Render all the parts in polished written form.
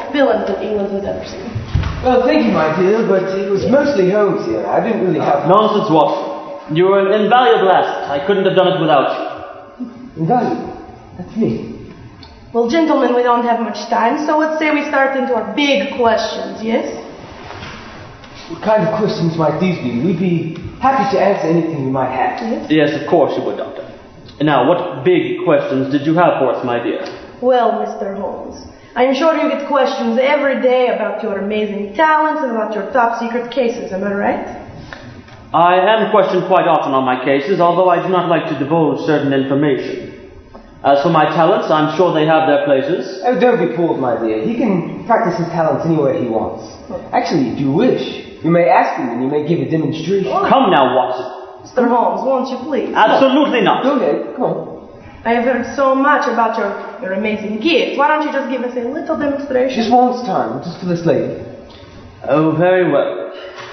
villains that England has ever seen. Well, thank you, my dear, but it was mostly Holmes here. I didn't really have... Nonsense, Watson. You're an invaluable asset. I couldn't have done it without you. Invaluable? That's me. Well, gentlemen, we don't have much time, so let's say we start into our big questions, yes? What kind of questions might these be? We'd be happy to answer anything you might have. Yes, of course you would, Doctor. And now, what big questions did you have for us, my dear? Well, Mr. Holmes, I am sure you get questions every day about your amazing talents and about your top secret cases, am I right? I am questioned quite often on my cases, although I do not like to divulge certain information. As for my talents, I'm sure they have their places. Oh, don't be fooled, my dear. He can practice his talents anywhere he wants. Actually, if you wish, you may ask him and you may give a demonstration. Come now, Watson. Mr. Holmes, won't you please? Absolutely not. Go ahead, come on. I have heard so much about your amazing gift. Why don't you just give us a little demonstration? Just once time, just for this lady. Oh, very well.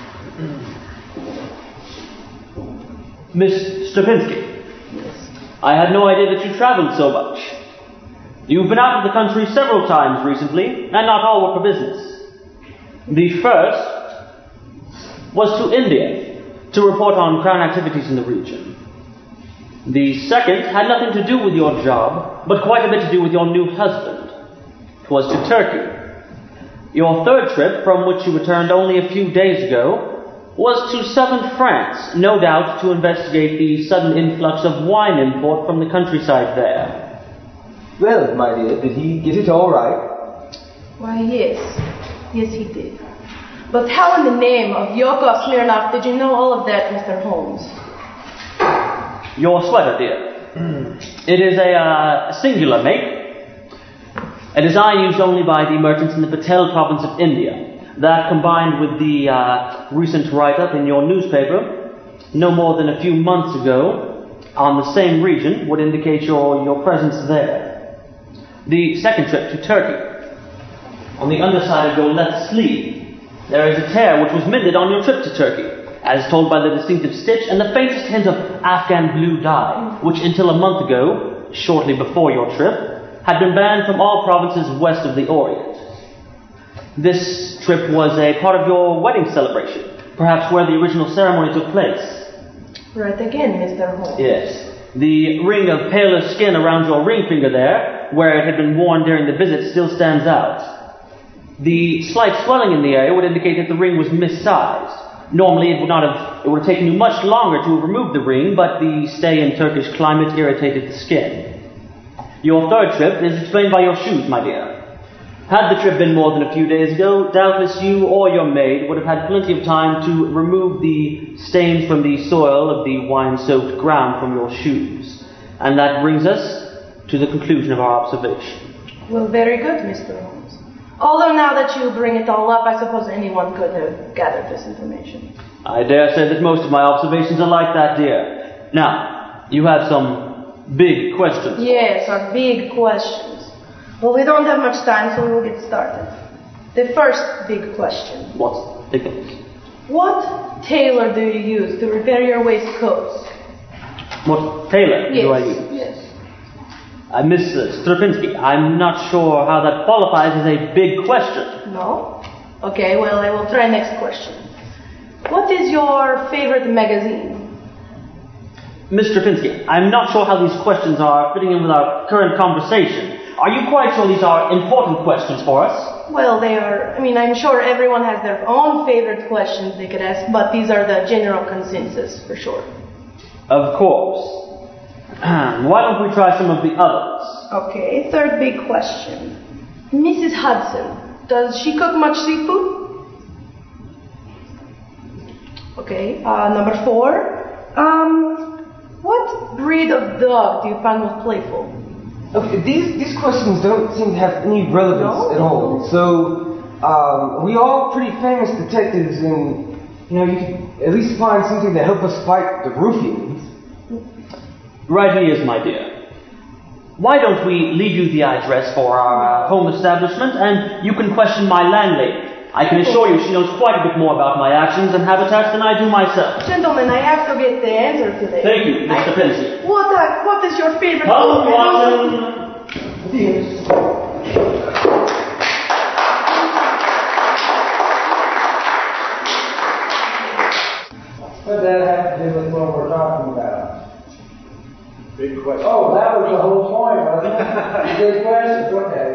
Miss Stravinsky. Yes. I had no idea that you traveled so much. You've been out of the country several times recently, and not all were for business. The first was to India, to report on Crown activities in the region. The second had nothing to do with your job, but quite a bit to do with your new husband. It was to Turkey. Your third trip, from which you returned only a few days ago, was to southern France, no doubt to investigate the sudden influx of wine import from the countryside there. Well, my dear, did he get it all right? Why, yes. Yes, he did. But how in the name of Yakov Smirnoff did you know all of that, Mr. Holmes? Your sweater, dear. It is a singular make. A design used only by the merchants in the Patel province of India. That, combined with the recent write-up in your newspaper, no more than a few months ago, on the same region, would indicate your presence there. The second trip to Turkey. On the underside of your left sleeve, there is a tear which was mended on your trip to Turkey, as told by the distinctive stitch and the faintest hint of Afghan blue dye, which until a month ago, shortly before your trip, had been banned from all provinces west of the Orient. This trip was a part of your wedding celebration, perhaps where the original ceremony took place. Right again, Mr. Holmes. Yes. The ring of paler skin around your ring finger there, where it had been worn during the visit, still stands out. The slight swelling in the area would indicate that the ring was missized. Normally it would have taken you much longer to have removed the ring, but the stay in Turkish climate irritated the skin. Your third trip is explained by your shoes, my dear. Had the trip been more than a few days ago, doubtless you or your maid would have had plenty of time to remove the stains from the soil of the wine-soaked ground from your shoes. And that brings us to the conclusion of our observation. Well, very good, Mr. Holmes. Although now that you bring it all up, I suppose anyone could have gathered this information. I dare say that most of my observations are like that, dear. Now, you have some big questions. Yes, our big questions. Well, we don't have much time, so we'll get started. The first big question. What's the biggest? What tailor do you use to repair your waistcoats? What tailor do I use? Yes. Miss Stravinsky, I'm not sure how that qualifies as a big question. No? Okay, well, I will try next question. What is your favorite magazine? Miss Stravinsky, I'm not sure how these questions are fitting in with our current conversation. Are you quite sure these are important questions for us? Well, they are. I'm sure everyone has their own favorite questions they could ask, but these are the general consensus, for sure. Of course. Why don't we try some of the others? Okay, third big question. Mrs. Hudson, does she cook much seafood? Okay, number 4. What breed of dog do you find most playful? Okay, these questions don't seem to have any relevance at all. So, we all pretty famous detectives, and you could at least find something to help us fight the ruffians. Right he is, my dear. Why don't we leave you the address for our home establishment, and you can question my landlady. I can assure you she knows quite a bit more about my actions and habitats than I do myself. Gentlemen, I have to get the answer to this. Thank you, Mr. Pensy. What is your favorite Come, food? Watson! Yes. Big question. Oh, that was the whole point, wasn't it? Good questions.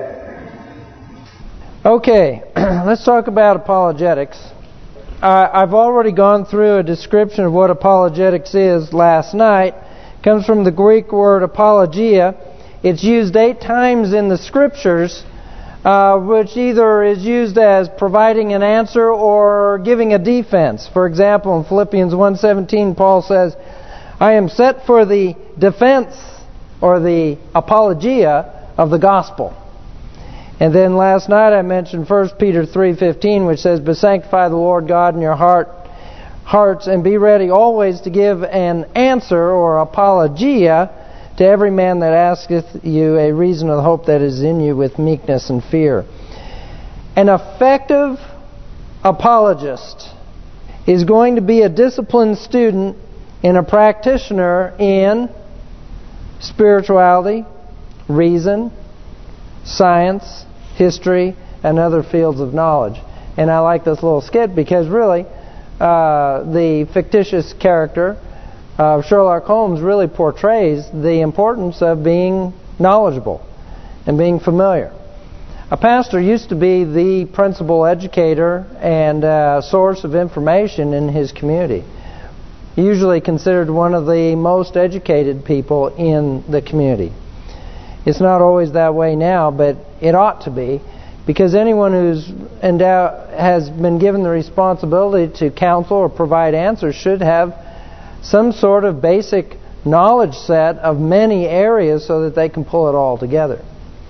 Okay. Okay, let's talk about apologetics. I've already gone through a description of what apologetics is last night. It comes from the Greek word apologia. It's used 8 times in the Scriptures, which either is used as providing an answer or giving a defense. For example, in Philippians 1:17, Paul says, I am set for the defense or the apologia of the gospel. And then last night I mentioned 1 Peter 3:15, which says, But sanctify the Lord God in your hearts, and be ready always to give an answer or apologia to every man that asketh you a reason of the hope that is in you with meekness and fear. An effective apologist is going to be a disciplined student and a practitioner in spirituality, reason, science, history, and other fields of knowledge. And I like this little skit because really the fictitious character of Sherlock Holmes really portrays the importance of being knowledgeable and being familiar. A pastor used to be the principal educator and source of information in his community. Usually considered one of the most educated people in the community. It's not always that way now, but it ought to be, because anyone who's has been given the responsibility to counsel or provide answers should have some sort of basic knowledge set of many areas so that they can pull it all together.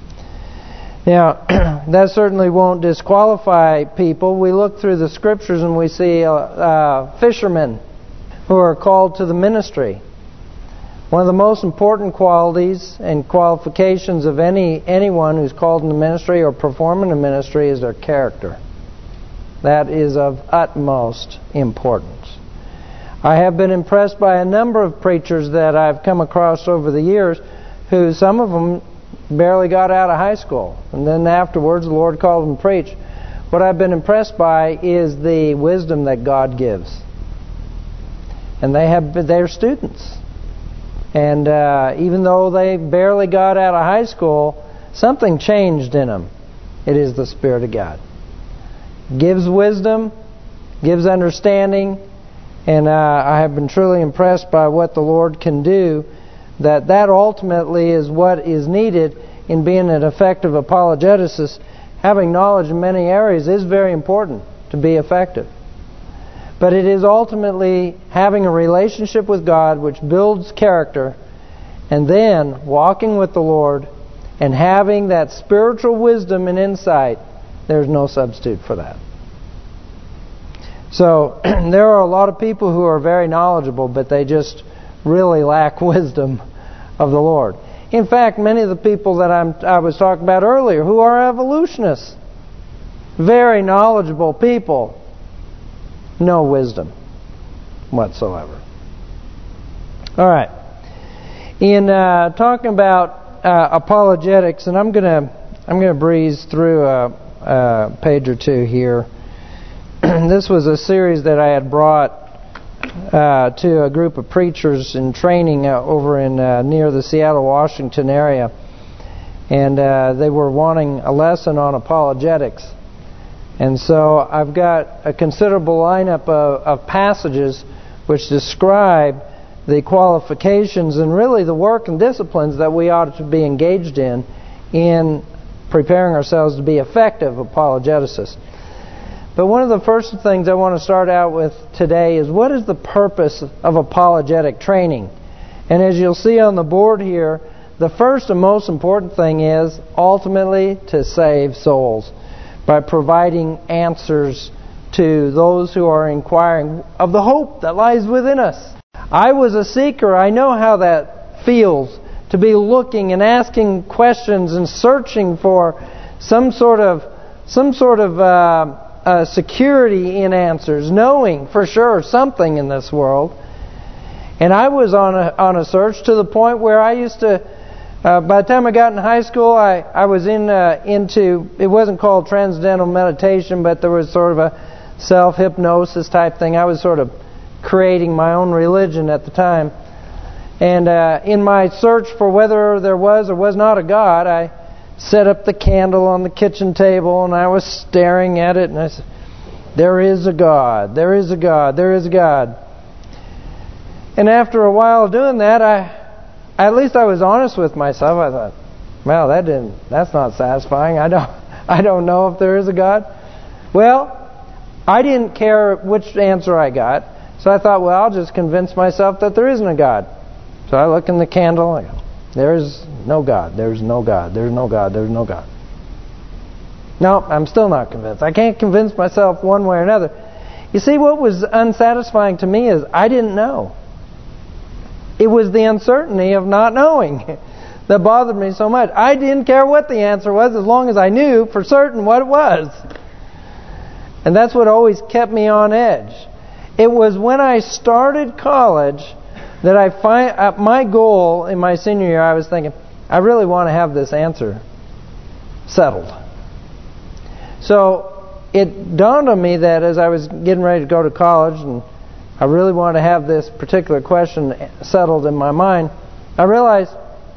Now, that certainly won't disqualify people. We look through the Scriptures and we see fishermen who are called to the ministry. One of the most important qualities and qualifications of anyone who's called in the ministry or performing a ministry is their character. That is of utmost importance. I have been impressed by a number of preachers that I've come across over the years who, some of them barely got out of high school. And then afterwards the Lord called them to preach. What I've been impressed by is the wisdom that God gives. And they're students. And even though they barely got out of high school, something changed in them. It is the Spirit of God. Gives wisdom, gives understanding, and I have been truly impressed by what the Lord can do. That ultimately is what is needed in being an effective apologeticist. Having knowledge in many areas is very important to be effective. But it is ultimately having a relationship with God which builds character, and then walking with the Lord and having that spiritual wisdom and insight. There's no substitute for that. So there are a lot of people who are very knowledgeable, but they just really lack wisdom of the Lord. In fact, many of the people that I was talking about earlier who are evolutionists, very knowledgeable people, no wisdom whatsoever. All right. In talking about apologetics, and I'm gonna breeze through a page or two here. This was a series that I had brought to a group of preachers in training over in near the Seattle, Washington area, and they were wanting a lesson on apologetics. And so I've got a considerable lineup of passages which describe the qualifications and really the work and disciplines that we ought to be engaged in preparing ourselves to be effective apologeticists. But one of the first things I want to start out with today is, what is the purpose of apologetic training? And as you'll see on the board here, the first and most important thing is ultimately to save souls by providing answers to those who are inquiring of the hope that lies within us. I was a seeker. I know how that feels, to be looking and asking questions and searching for some sort of security in answers, knowing for sure something in this world. And I was on a search to the point where I used to, by the time I got in high school, I was into, it wasn't called transcendental meditation, but there was sort of a self-hypnosis type thing. I was sort of creating my own religion at the time. And in my search for whether there was or was not a God, I set up the candle on the kitchen table and I was staring at it and I said, there is a God, there is a God, there is a God. And after a while of doing that, at least I was honest with myself. I thought, well, that's not satisfying. I don't know if there is a God. Well, I didn't care which answer I got, so I thought, well, I'll just convince myself that there isn't a God. So I look in the candle, I go, there is no God, there's no God, there's no God, there's no God. No, I'm still not convinced. I can't convince myself one way or another. You see, what was unsatisfying to me is I didn't know. It was the uncertainty of not knowing that bothered me so much. I didn't care what the answer was as long as I knew for certain what it was. And that's what always kept me on edge. It was when I started college that I my goal in my senior year, I was thinking, I really want to have this answer settled. So it dawned on me that as I was getting ready to go to college and I really wanted to have this particular question settled in my mind, I realized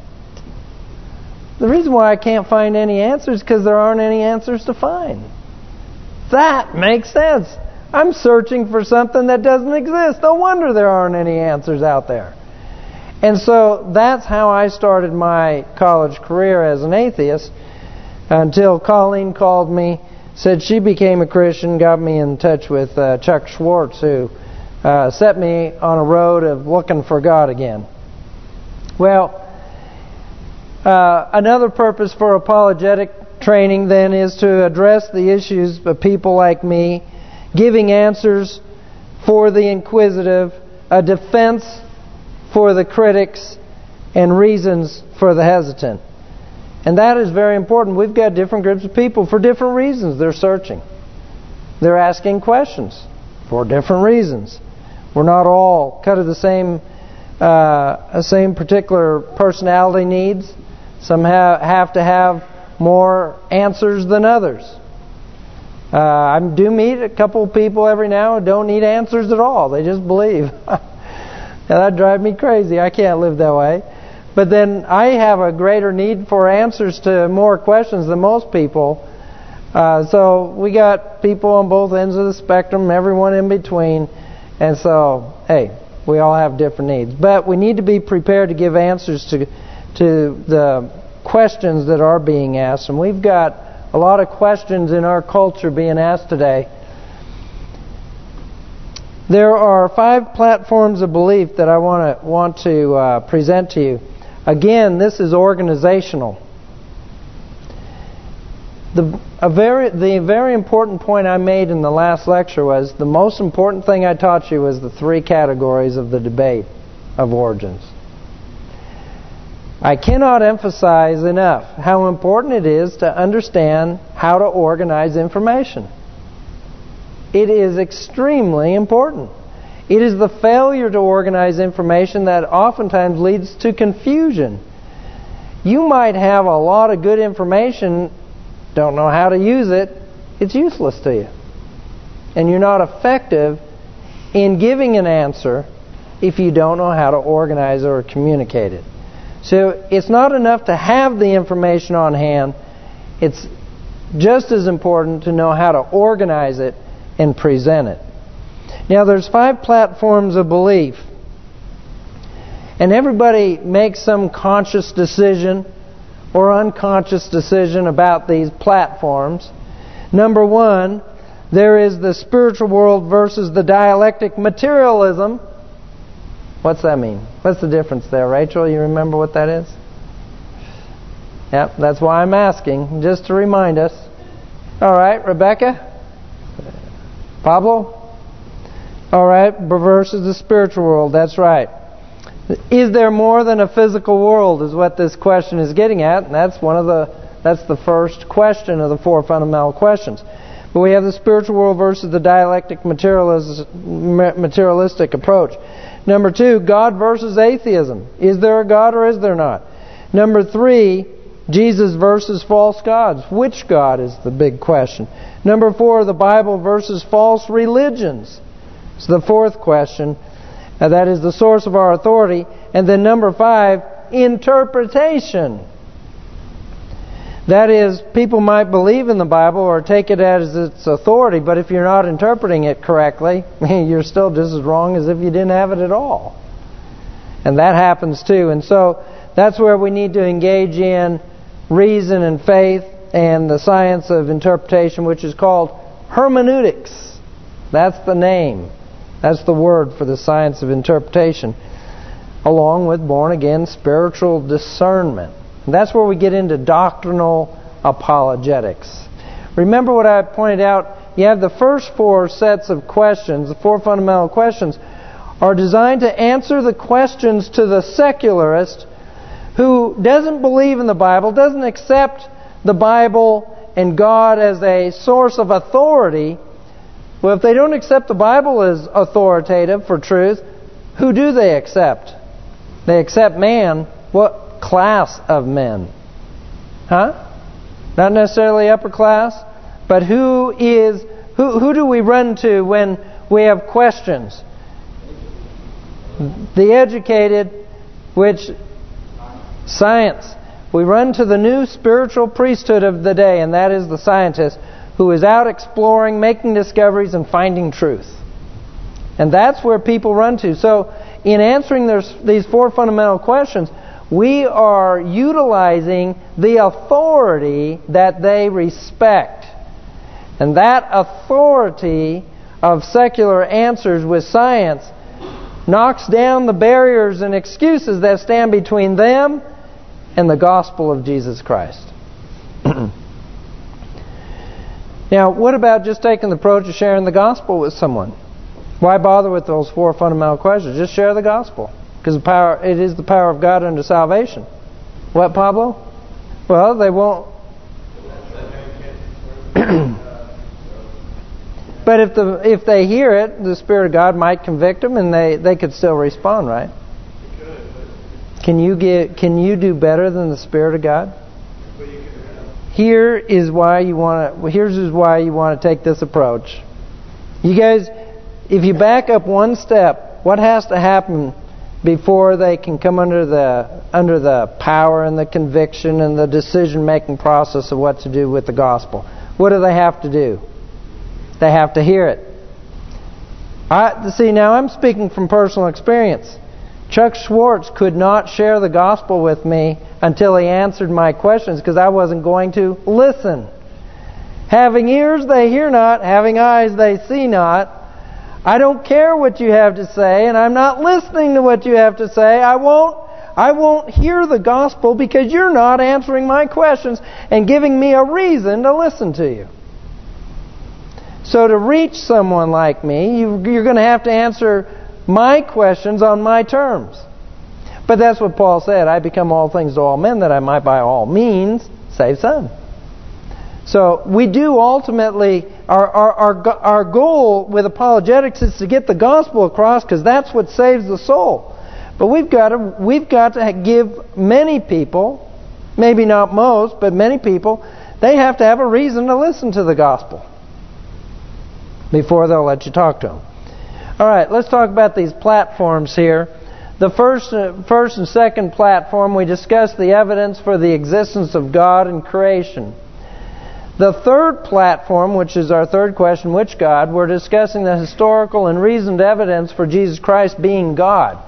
the reason why I can't find any answers is because there aren't any answers to find. That makes sense. I'm searching for something that doesn't exist. No wonder there aren't any answers out there. And so that's how I started my college career as an atheist until Colleen called me, said she became a Christian, got me in touch with Chuck Schwartz, who set me on a road of looking for God again. Well, another purpose for apologetic training then is to address the issues of people like me, giving answers for the inquisitive, a defense for the critics, and reasons for the hesitant. And that is very important. We've got different groups of people for different reasons. They're searching. They're asking questions for different reasons. We're not all cut of the same particular personality needs. Some have to have more answers than others. I do meet a couple of people every now who don't need answers at all. They just believe. And that drives me crazy. I can't live that way. But then I have a greater need for answers to more questions than most people. So we got people on both ends of the spectrum, everyone in between. And so, hey, we all have different needs. But we need to be prepared to give answers to the questions that are being asked. And we've got a lot of questions in our culture being asked today. There are 5 platforms of belief that I want to present to you. Again, this is organizational. The very important point I made in the last lecture was the most important thing I taught you was the 3 categories of the debate of origins. I cannot emphasize enough how important it is to understand how to organize information. It is extremely important. It is the failure to organize information that oftentimes leads to confusion. You might have a lot of good information, don't know how to use it, it's useless to you. And you're not effective in giving an answer if you don't know how to organize or communicate it. So it's not enough to have the information on hand. It's just as important to know how to organize it and present it. Now there's 5 platforms of belief. And everybody makes some conscious decision or unconscious decision about these platforms. Number 1, there is the spiritual world versus the dialectic materialism. What's that mean? What's the difference there? Rachel, you remember what that is? Yep, that's why I'm asking, just to remind us. All right, Rebecca? Pablo? All right, versus the spiritual world, that's right. Is there more than a physical world is what this question is getting at, and that's the first question of the 4 fundamental questions. But we have the spiritual world versus the dialectic materialistic approach. Number 2, God versus atheism. Is there a God or is there not? Number 3, Jesus versus false gods. Which God is the big question? Number 4, the Bible versus false religions. It's the 4th question. That is the source of our authority. And then number 5, interpretation. That is, people might believe in the Bible or take it as its authority, but if you're not interpreting it correctly, you're still just as wrong as if you didn't have it at all. And that happens too. And so that's where we need to engage in reason and faith and the science of interpretation, which is called hermeneutics. That's the name. That's the word for the science of interpretation, along with born-again spiritual discernment. And that's where we get into doctrinal apologetics. Remember what I pointed out? You have the first 4 sets of questions, the 4 fundamental questions, are designed to answer the questions to the secularist who doesn't believe in the Bible, doesn't accept the Bible and God as a source of authority. Well, if they don't accept the Bible as authoritative for truth, who do they accept? They accept man. What class of men? Not necessarily upper class, but who do we run to when we have questions? The educated, which science. We run to the new spiritual priesthood of the day, and that is the scientist who is out exploring, making discoveries, and finding truth. And that's where people run to. So, in answering these 4 fundamental questions, we are utilizing the authority that they respect. And that authority of secular answers with science knocks down the barriers and excuses that stand between them and the gospel of Jesus Christ. Now, what about just taking the approach of sharing the gospel with someone? Why bother with those 4 fundamental questions? Just share the gospel. Because it is the power of God unto salvation. What, Pablo? Well, they won't. But if they hear it, the Spirit of God might convict them, and they could still respond, right? Can you do better than the Spirit of God? Here's why you want to take this approach. You guys, if you back up one step, what has to happen before they can come under the power and the conviction and the decision-making process of what to do with the gospel? What do they have to do? They have to hear it. See, now I'm speaking from personal experience. Chuck Schwartz could not share the gospel with me until he answered my questions because I wasn't going to listen. Having ears they hear not, having eyes they see not. I don't care what you have to say, and I'm not listening to what you have to say. I won't hear the gospel because you're not answering my questions and giving me a reason to listen to you. So to reach someone like me, you're going to have to answer my questions on my terms. But that's what Paul said. I become all things to all men that I might by all means save some. So we do ultimately, our goal with apologetics is to get the gospel across because that's what saves the soul. But we've got to give many people, maybe not most, but many people, they have to have a reason to listen to the gospel before they'll let you talk to them. All right, let's talk about these platforms here. The first and second platform, we discussed the evidence for the existence of God and creation. The third platform, which is our third question, which God, we're discussing the historical and reasoned evidence for Jesus Christ being God.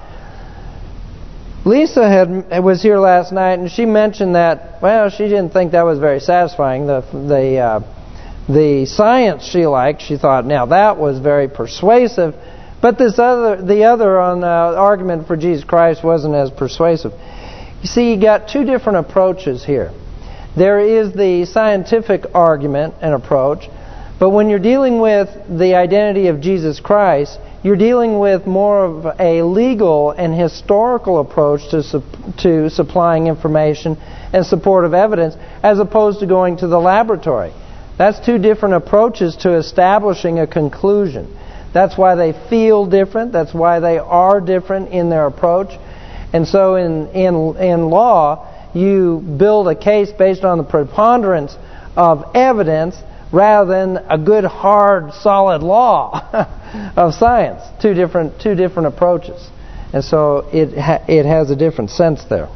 Lisa was here last night, and she mentioned that, well, she didn't think that was very satisfying. The science she liked, she thought, now that was very persuasive. But the other argument for Jesus Christ wasn't as persuasive. You see, you got 2 different approaches here. There is the scientific argument and approach, but when you're dealing with the identity of Jesus Christ, you're dealing with more of a legal and historical approach to supplying information and supportive evidence, as opposed to going to the laboratory. That's 2 different approaches to establishing a conclusion. That's why they feel different. That's why they are different in their approach. And so in law, you build a case based on the preponderance of evidence rather than a good, hard, solid law of science. Two different approaches. And so it has a different sense there.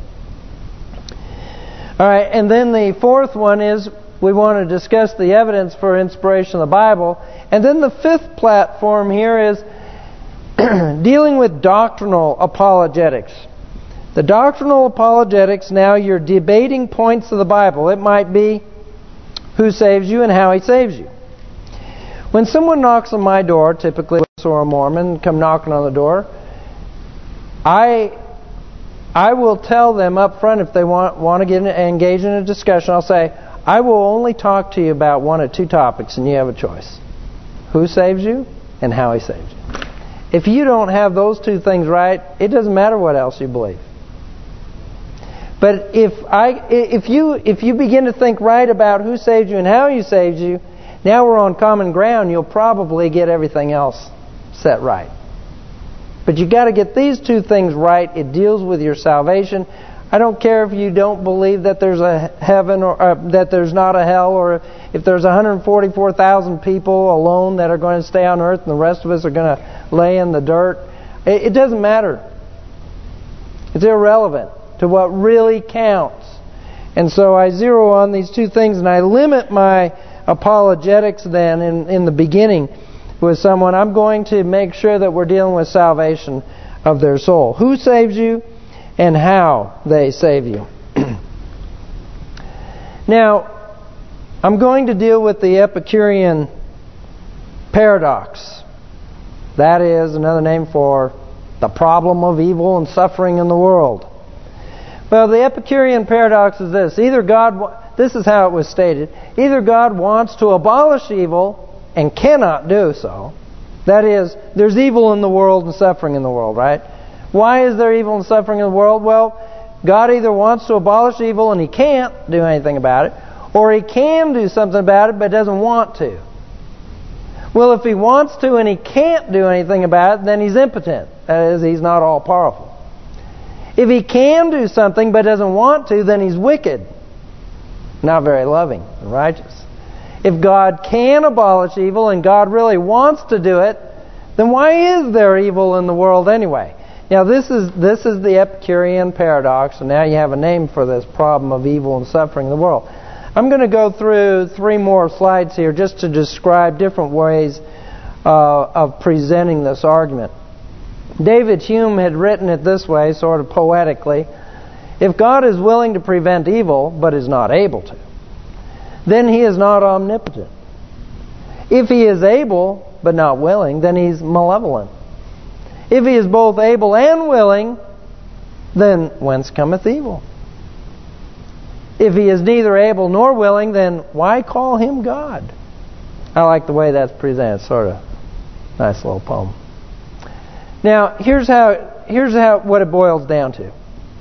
All right, and then the fourth one is we want to discuss the evidence for inspiration of the Bible. And then the fifth platform here is dealing with doctrinal apologetics. The doctrinal apologetics, now you're debating points of the Bible. It might be who saves you and how He saves you. When someone knocks on my door, typically or a Mormon, come knocking on the door, I will tell them up front if they want to get engage in a discussion. I'll say, I will only talk to you about one or two topics, and you have a choice: who saves you and how He saves you. If you don't have those two things right, it doesn't matter what else you believe. But if you begin to think right about who saved you and how He saved you, now we're on common ground. You'll probably get everything else set right. But you got to get these two things right. It deals with your salvation. I don't care if you don't believe that there's a heaven or that there's not a hell, or if there's 144,000 people alone that are going to stay on earth and the rest of us are going to lay in the dirt. It doesn't matter. It's irrelevant to what really counts. And so I zero on these two things, and I limit my apologetics then in the beginning with someone. I'm going to make sure that we're dealing with salvation of their soul. Who saves you and how they save you. Now, I'm going to deal with the Epicurean paradox. That is another name for the problem of evil and suffering in the world. Well, the Epicurean paradox is this. This is how it was stated. Either God wants to abolish evil and cannot do so. That is, there's evil in the world and suffering in the world, right? Why is there evil and suffering in the world? Well, God either wants to abolish evil and He can't do anything about it, or He can do something about it but doesn't want to. Well, if He wants to and He can't do anything about it, then He's impotent. That is, He's not all-powerful. If He can do something but doesn't want to, then He's wicked. Not very loving and righteous. If God can abolish evil and God really wants to do it, then why is there evil in the world anyway? Now this is the Epicurean paradox, and now you have a name for this problem of evil and suffering in the world. I'm going to go through 3 more slides here just to describe different ways of presenting this argument. David Hume had written it this way, sort of poetically: if God is willing to prevent evil but is not able to, then He is not omnipotent. If He is able but not willing, then He's malevolent. If He is both able and willing, then whence cometh evil? If He is neither able nor willing, then why call Him God? I like the way that's presented. Sort of nice little poem. Now, here's what it boils down to.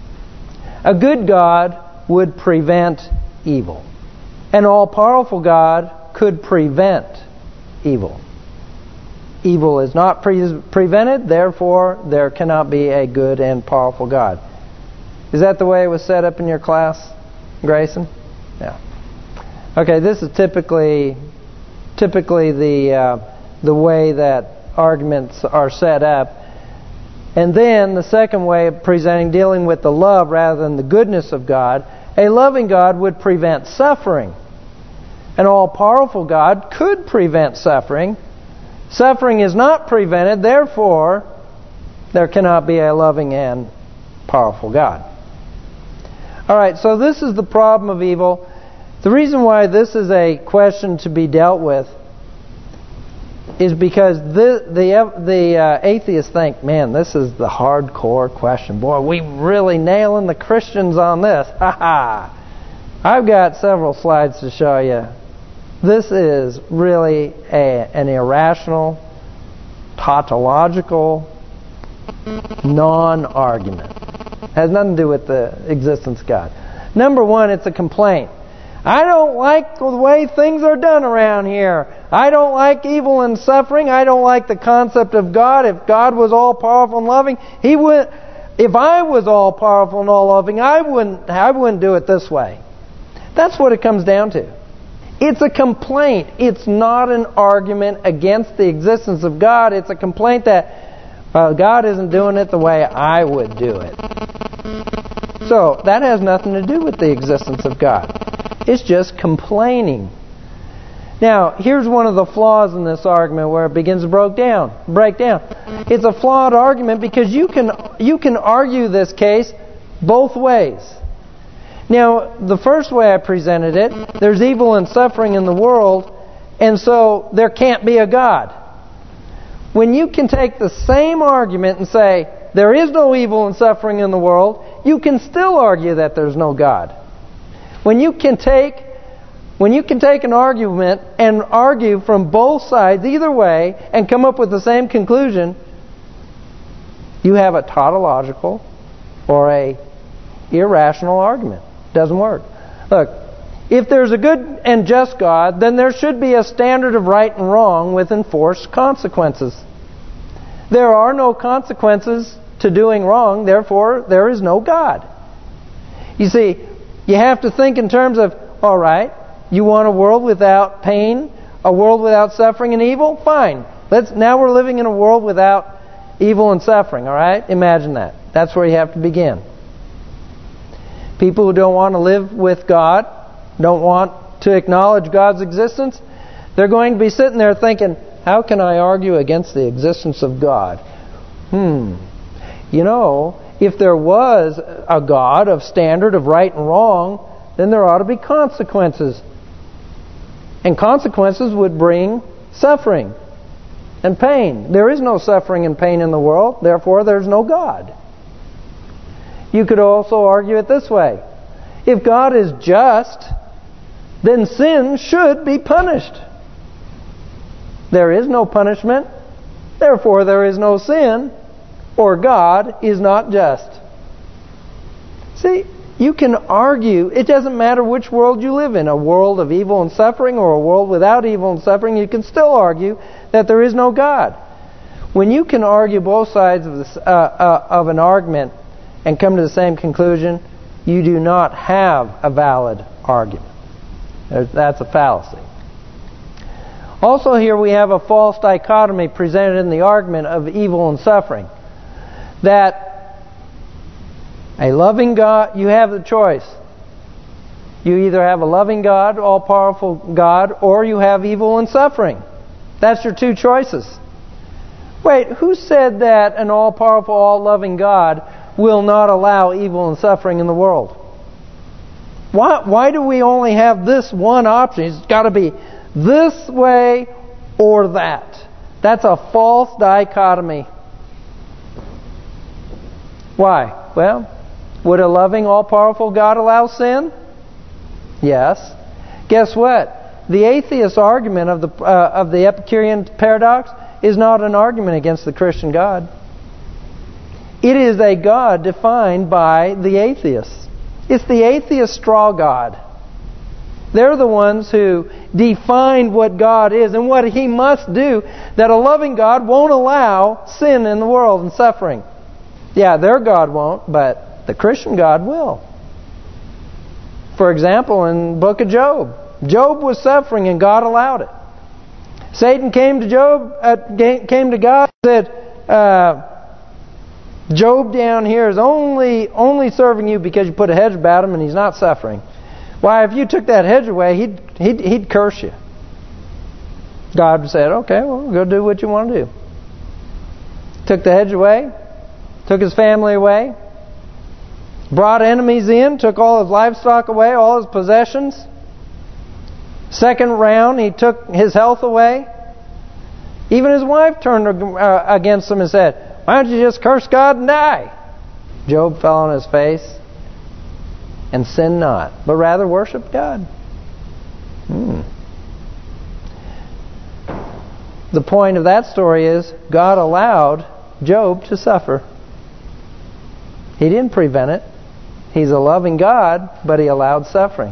A good God would prevent evil. An all-powerful God could prevent evil. Evil is not prevented, therefore there cannot be a good and powerful God. Is that the way it was set up in your class, Grayson? Yeah. Okay, this is typically the way that arguments are set up. And then the second way of presenting, dealing with the love rather than the goodness of God. A loving God would prevent suffering. An all-powerful God could prevent suffering. Suffering is not prevented, therefore there cannot be a loving and powerful God. Alright, so this is the problem of evil. The reason why this is a question to be dealt with is because the atheists think, man, this is the hardcore question. Boy, we really nailing the Christians on this. Ha ha! I've got several slides to show you. This is really an irrational, tautological, non-argument. It has nothing to do with the existence of God. Number one, it's a complaint. I don't like the way things are done around here. I don't like evil and suffering. I don't like the concept of God. If God was all-powerful and loving, He would. If I was all-powerful and all-loving, I wouldn't do it this way. That's what it comes down to. It's a complaint. It's not an argument against the existence of God. It's a complaint that God isn't doing it the way I would do it. So that has nothing to do with the existence of God. It's just complaining. Now, here's one of the flaws in this argument where it begins to break down. It's a flawed argument because you can argue this case both ways. Now, the first way I presented it, there's evil and suffering in the world, and so there can't be a God. When you can take the same argument and say, there is no evil and suffering in the world, you can still argue that there's no God. When you can take an argument and argue from both sides, either way, and come up with the same conclusion, you have a tautological or a irrational argument. Doesn't work. Look, if there's a good and just God, then there should be a standard of right and wrong with enforced consequences. There are no consequences to doing wrong, therefore there is no God. You see, you have to think in terms of, all right, you want a world without pain, a world without suffering and evil? Fine. Now we're living in a world without evil and suffering, all right? Imagine that. That's where you have to begin. People who don't want to live with God, don't want to acknowledge God's existence, they're going to be sitting there thinking, how can I argue against the existence of God? You know, if there was a God of standard of right and wrong, then there ought to be consequences. And consequences would bring suffering and pain. There is no suffering and pain in the world, therefore there's no God. You could also argue it this way. If God is just, then sin should be punished. There is no punishment, therefore there is no sin, or God is not just. See, you can argue, it doesn't matter which world you live in, a world of evil and suffering or a world without evil and suffering, you can still argue that there is no God. When you can argue both sides of an argument and come to the same conclusion, you do not have a valid argument. That's a fallacy. Also here we have a false dichotomy presented in the argument of evil and suffering. That a loving God, you have the choice. You either have a loving God, all-powerful God, or you have evil and suffering. That's your two choices. Wait, who said that an all-powerful, all-loving God will not allow evil and suffering in the world? Why do we only have this one option? It's got to be this way or that. That's a false dichotomy. Why? Well, would a loving, all-powerful God allow sin? Yes. Guess what? The atheist argument of the Epicurean paradox is not an argument against the Christian God. It is a God defined by the atheists. It's the atheist straw God. They're the ones who define what God is and what He must do, that a loving God won't allow sin in the world and suffering. Yeah, their God won't, but the Christian God will. For example, in the book of Job, Job was suffering and God allowed it. Satan came to God and said, Job down here is only serving you because you put a hedge about him and he's not suffering. Why, if you took that hedge away, he'd curse you. God said, okay, well, go do what you want to do. Took the hedge away, took his family away, brought enemies in, took all his livestock away, all his possessions. Second round, he took his health away. Even his wife turned against him and said, why don't you just curse God and die? Job fell on his face and sinned not, but rather worshiped God. The point of that story is God allowed Job to suffer. He didn't prevent it. He's a loving God, but He allowed suffering.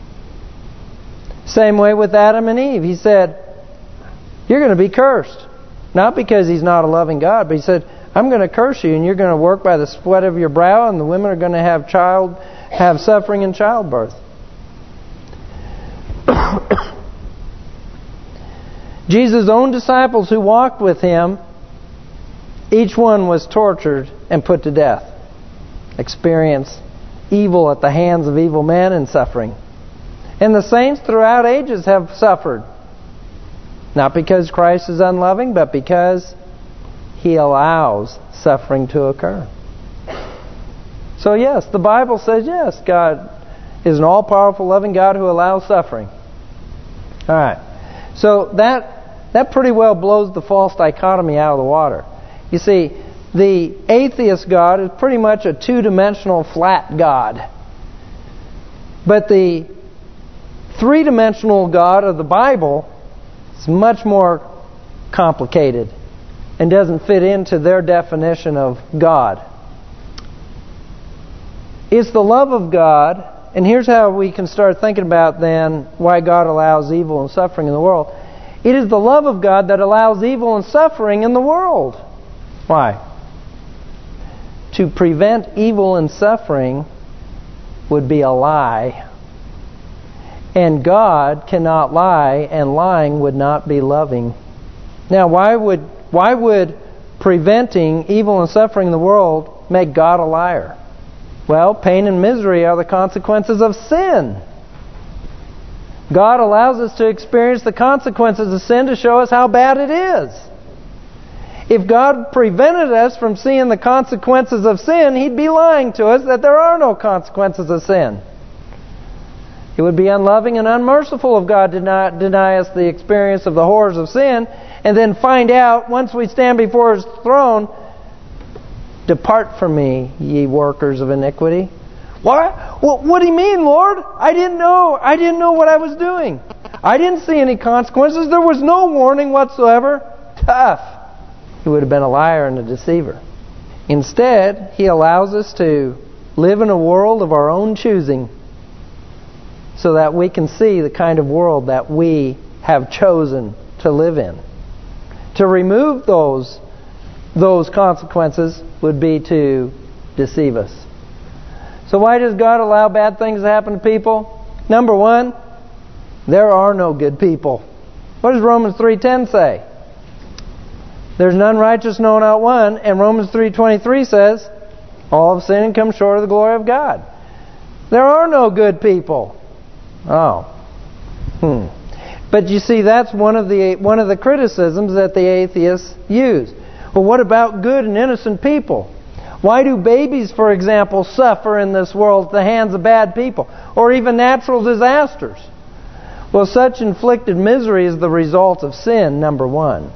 Same way with Adam and Eve. He said, you're going to be cursed. Not because He's not a loving God, but He said, I'm going to curse you and you're going to work by the sweat of your brow and the women are going to have suffering in childbirth. Jesus' own disciples who walked with Him, each one was tortured and put to death. Experienced evil at the hands of evil men and suffering. And the saints throughout ages have suffered. Not because Christ is unloving, but because He allows suffering to occur. So yes, the Bible says yes, God is an all-powerful, loving God who allows suffering. Alright. So that pretty well blows the false dichotomy out of the water. You see, the atheist God is pretty much a two-dimensional flat God. But the three-dimensional God of the Bible is much more complicated and doesn't fit into their definition of God. It's the love of God, and here's how we can start thinking about then why God allows evil and suffering in the world. It is the love of God that allows evil and suffering in the world. Why? To prevent evil and suffering would be a lie. And God cannot lie, and lying would not be loving. Now, why would preventing evil and suffering in the world make God a liar? Well, pain and misery are the consequences of sin. God allows us to experience the consequences of sin to show us how bad it is. If God prevented us from seeing the consequences of sin, He'd be lying to us that there are no consequences of sin. It would be unloving and unmerciful of God to not deny us the experience of the horrors of sin and then find out, once we stand before His throne, "Depart from me, ye workers of iniquity." Why? Well, what do you mean, Lord? I didn't know what I was doing. I didn't see any consequences. There was no warning whatsoever. Tough. He would have been a liar and a deceiver. Instead, He allows us to live in a world of our own choosing so that we can see the kind of world that we have chosen to live in. To remove those consequences would be to deceive us. So why does God allow bad things to happen to people? Number one, there are no good people. What does Romans 3:10 say? There's none righteous, no, not one. And Romans 3:23 says, all have sinned and come short of the glory of God. There are no good people. But you see, that's one of the criticisms that the atheists use. Well, what about good and innocent people? Why do babies, for example, suffer in this world at the hands of bad people? Or even natural disasters? Well, such inflicted misery is the result of sin, number one.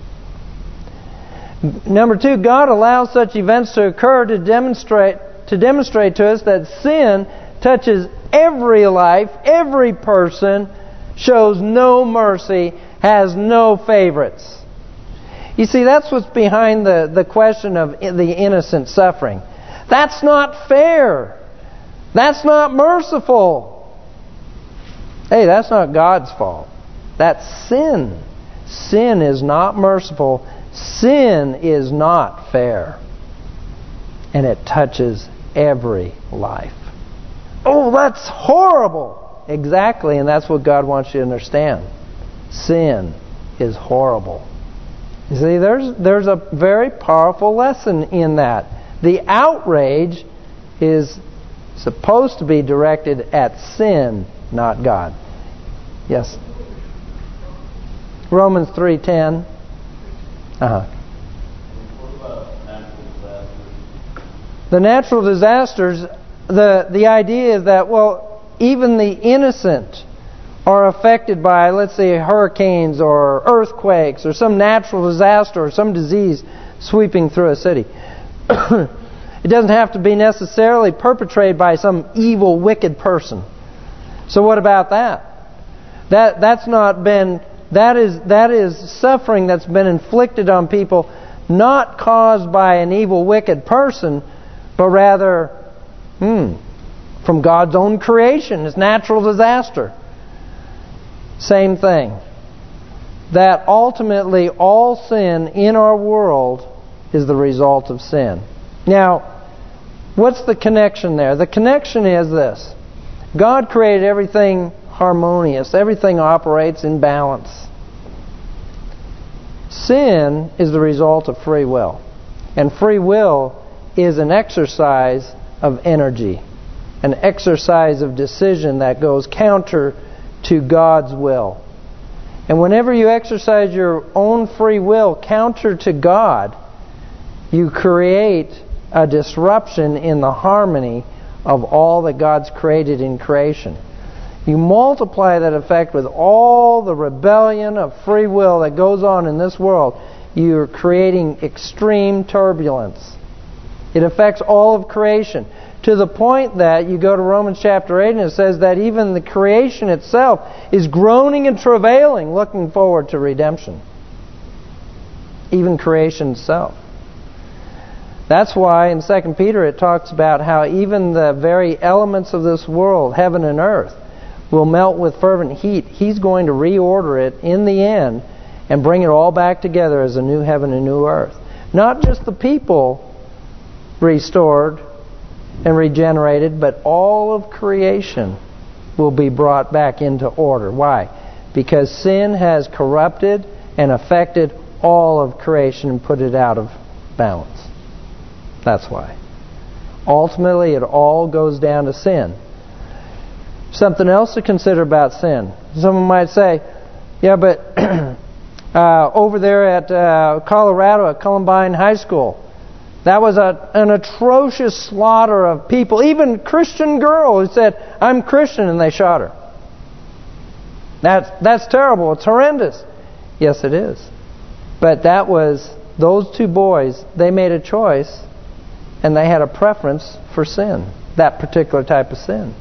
Number two, God allows such events to occur to demonstrate to us that sin touches every life, every person, shows no mercy, has no favorites. You see, that's what's behind the question of the innocent suffering. That's not fair. That's not merciful. Hey, that's not God's fault. That's sin. Sin is not merciful. Sin is not fair. And it touches every life. Oh, that's horrible. Exactly, and that's what God wants you to understand. Sin is horrible. You see, there's a very powerful lesson in that. The outrage is supposed to be directed at sin, not God. Yes? Romans 3:10. The natural disasters, the idea is that, well, even the innocent are affected by, let's say, hurricanes or earthquakes or some natural disaster or some disease sweeping through a city. It doesn't have to be necessarily perpetrated by some evil, wicked person. So what about that? That is suffering that's been inflicted on people, not caused by an evil, wicked person, but rather from God's own creation. It's natural disaster. Same thing. That ultimately all sin in our world is the result of sin. Now, what's the connection there? The connection is this. God created everything harmonious. Everything operates in balance. Sin is the result of free will. And free will is an exercise of energy, an exercise of decision that goes counter to God's will. And whenever you exercise your own free will counter to God, you create a disruption in the harmony of all that God's created in creation. You multiply that effect with all the rebellion of free will that goes on in this world. You're creating extreme turbulence. It affects all of creation, to the point that you go to Romans chapter 8 and it says that even the creation itself is groaning and travailing, looking forward to redemption. Even creation itself. That's why in 2 Peter it talks about how even the very elements of this world, heaven and earth, will melt with fervent heat. He's going to reorder it in the end and bring it all back together as a new heaven and new earth. Not just the people restored and regenerated, but all of creation will be brought back into order. Why? Because sin has corrupted and affected all of creation and put it out of balance. That's why. Ultimately, it all goes down to sin. Something else to consider about sin. Someone might say, yeah, but over there at Colorado, at Columbine High School, that was an atrocious slaughter of people. Even a Christian girl who said, I'm Christian, and they shot her. That's terrible. It's horrendous. Yes, it is. But that was, those two boys, they made a choice, and they had a preference for sin. That particular type of sin.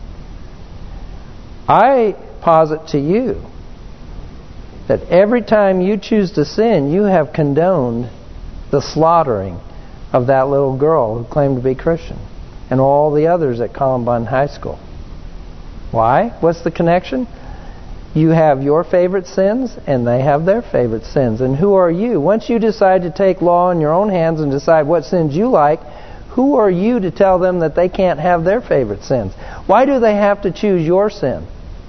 I posit to you that every time you choose to sin, you have condoned the slaughtering of that little girl who claimed to be Christian, and all the others at Columbine High School. Why? What's the connection? You have your favorite sins, and they have their favorite sins. And who are you? Once you decide to take law in your own hands and decide what sins you like, who are you to tell them that they can't have their favorite sins? Why do they have to choose your sin?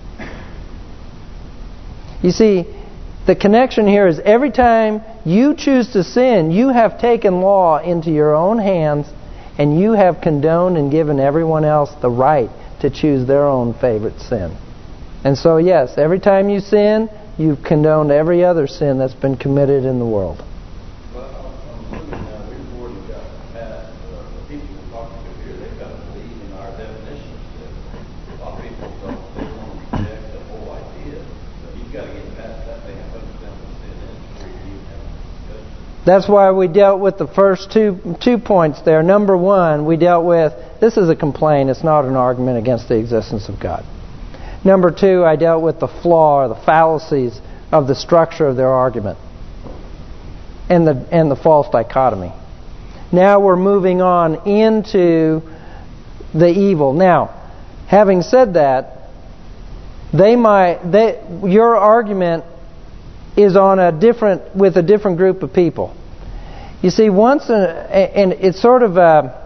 You see, the connection here is every time you choose to sin, you have taken law into your own hands, and you have condoned and given everyone else the right to choose their own favorite sin. And so, yes, every time you sin, you've condoned every other sin that's been committed in the world. Well, I'm assuming now we've already got past the people we're talking to here. They've got to believe in our definitions. A lot of people don't. They want to reject the whole idea. But you've got to get past that. They have to understand what sin is before you have a discussion. That's why we dealt with the first two points there. Number one, we dealt with, this is a complaint. It's not an argument against the existence of God. Number two, I dealt with the flaw or the fallacies of the structure of their argument and the false dichotomy. Now we're moving on into the evil. Now, having said that, your argument is on with a different group of people. You see, and it's sort of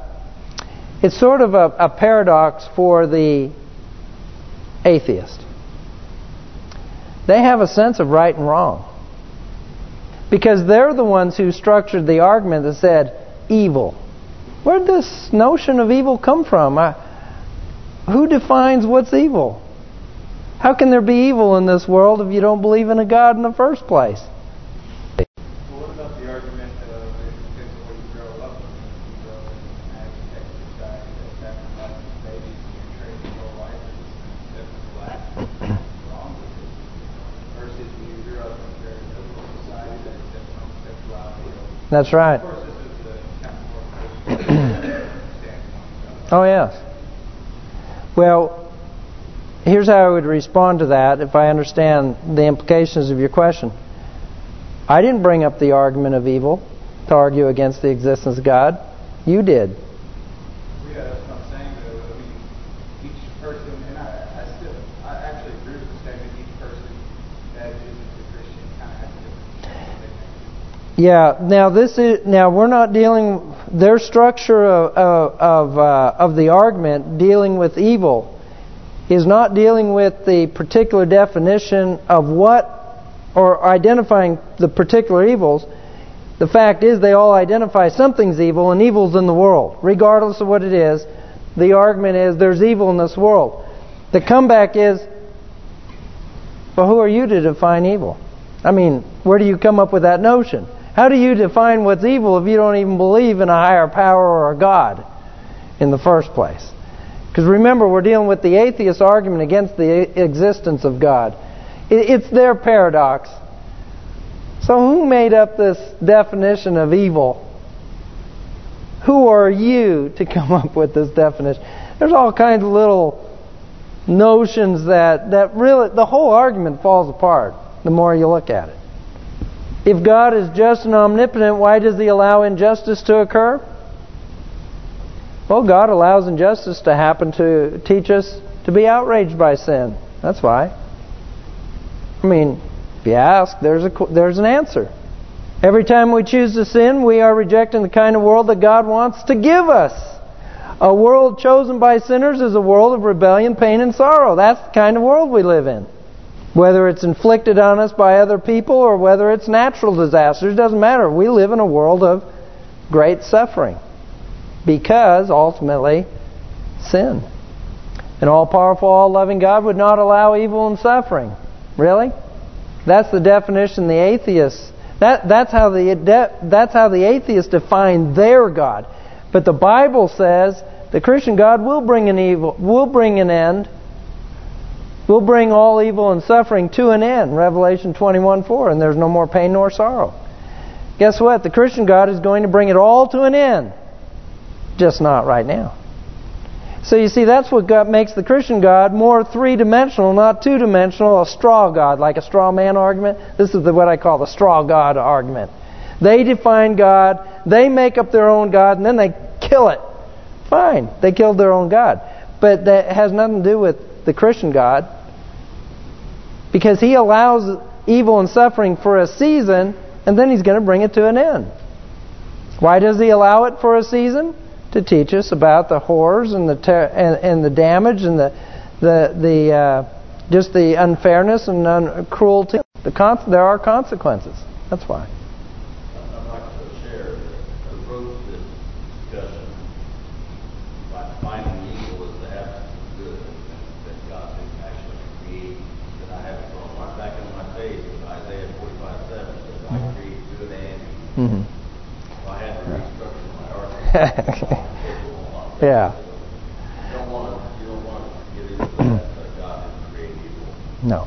a paradox for the atheist. They have a sense of right and wrong, because they're the ones who structured the argument that said evil. Where did this notion of evil come from? Who defines what's evil? How can there be evil in this world if you don't believe in a God in the first place? Well, what about the argument of it's where you grow up, you grow in an agricultural society that sacrifices babies and you're trading your life as black, wrong with it? Versus you grew up in a very liberal society that accepts homosexuality. That's right. Of course, this is the kind of more standpoint. Oh, yes. Well, here's how I would respond to that if I understand the implications of your question. I didn't bring up the argument of evil to argue against the existence of God. You did. Yeah, that's what I'm saying, though. I mean, each person, and I actually agree with the statement, each person that isn't a Christian kind of has a different. Yeah. Now we're not dealing their structure of the argument dealing with evil is not dealing with the particular definition of what, or identifying the particular evils. The fact is they all identify something's evil, and evil's in the world. Regardless of what it is, the argument is there's evil in this world. The comeback is, well, who are you to define evil? I mean, where do you come up with that notion? How do you define what's evil if you don't even believe in a higher power or a God in the first place? Because remember, we're dealing with the atheist argument against the existence of God. It's their paradox. So who made up this definition of evil? Who are you to come up with this definition? There's all kinds of little notions that really, the whole argument falls apart the more you look at it. If God is just and omnipotent, why does He allow injustice to occur? Well, God allows injustice to happen to teach us to be outraged by sin. That's why. I mean, if you ask, there's an answer. Every time we choose to sin, we are rejecting the kind of world that God wants to give us. A world chosen by sinners is a world of rebellion, pain, and sorrow. That's the kind of world we live in. Whether it's inflicted on us by other people or whether it's natural disasters, doesn't matter. We live in a world of great suffering. Because, ultimately, sin. An all-powerful, all-loving God would not allow evil and suffering. Really? That's the definition the atheists... That's how the atheists define their God. But the Bible says the Christian God will bring an end. Will bring all evil and suffering to an end. Revelation 21:4. And there's no more pain nor sorrow. Guess what? The Christian God is going to bring it all to an end. Just not right now. So you see, that's what makes the Christian God more three-dimensional, not two-dimensional, a straw God, like a straw man argument. This is what I call the straw God argument. They define God, they make up their own God, and then they kill it. Fine, they killed their own God. But that has nothing to do with the Christian God, because He allows evil and suffering for a season, and then He's going to bring it to an end. Why does He allow it for a season? To teach us about the horrors and the damage and just the unfairness and cruelty. There are consequences. That's why. I'd like to share approach this discussion by defining evil as the absence of good that God didn't actually create. That I have it from right back in my face with Isaiah 45:7 says, "I create good and evil." So I had to restructure my argument. Yeah. You don't want to get into that God didn't create evil. No.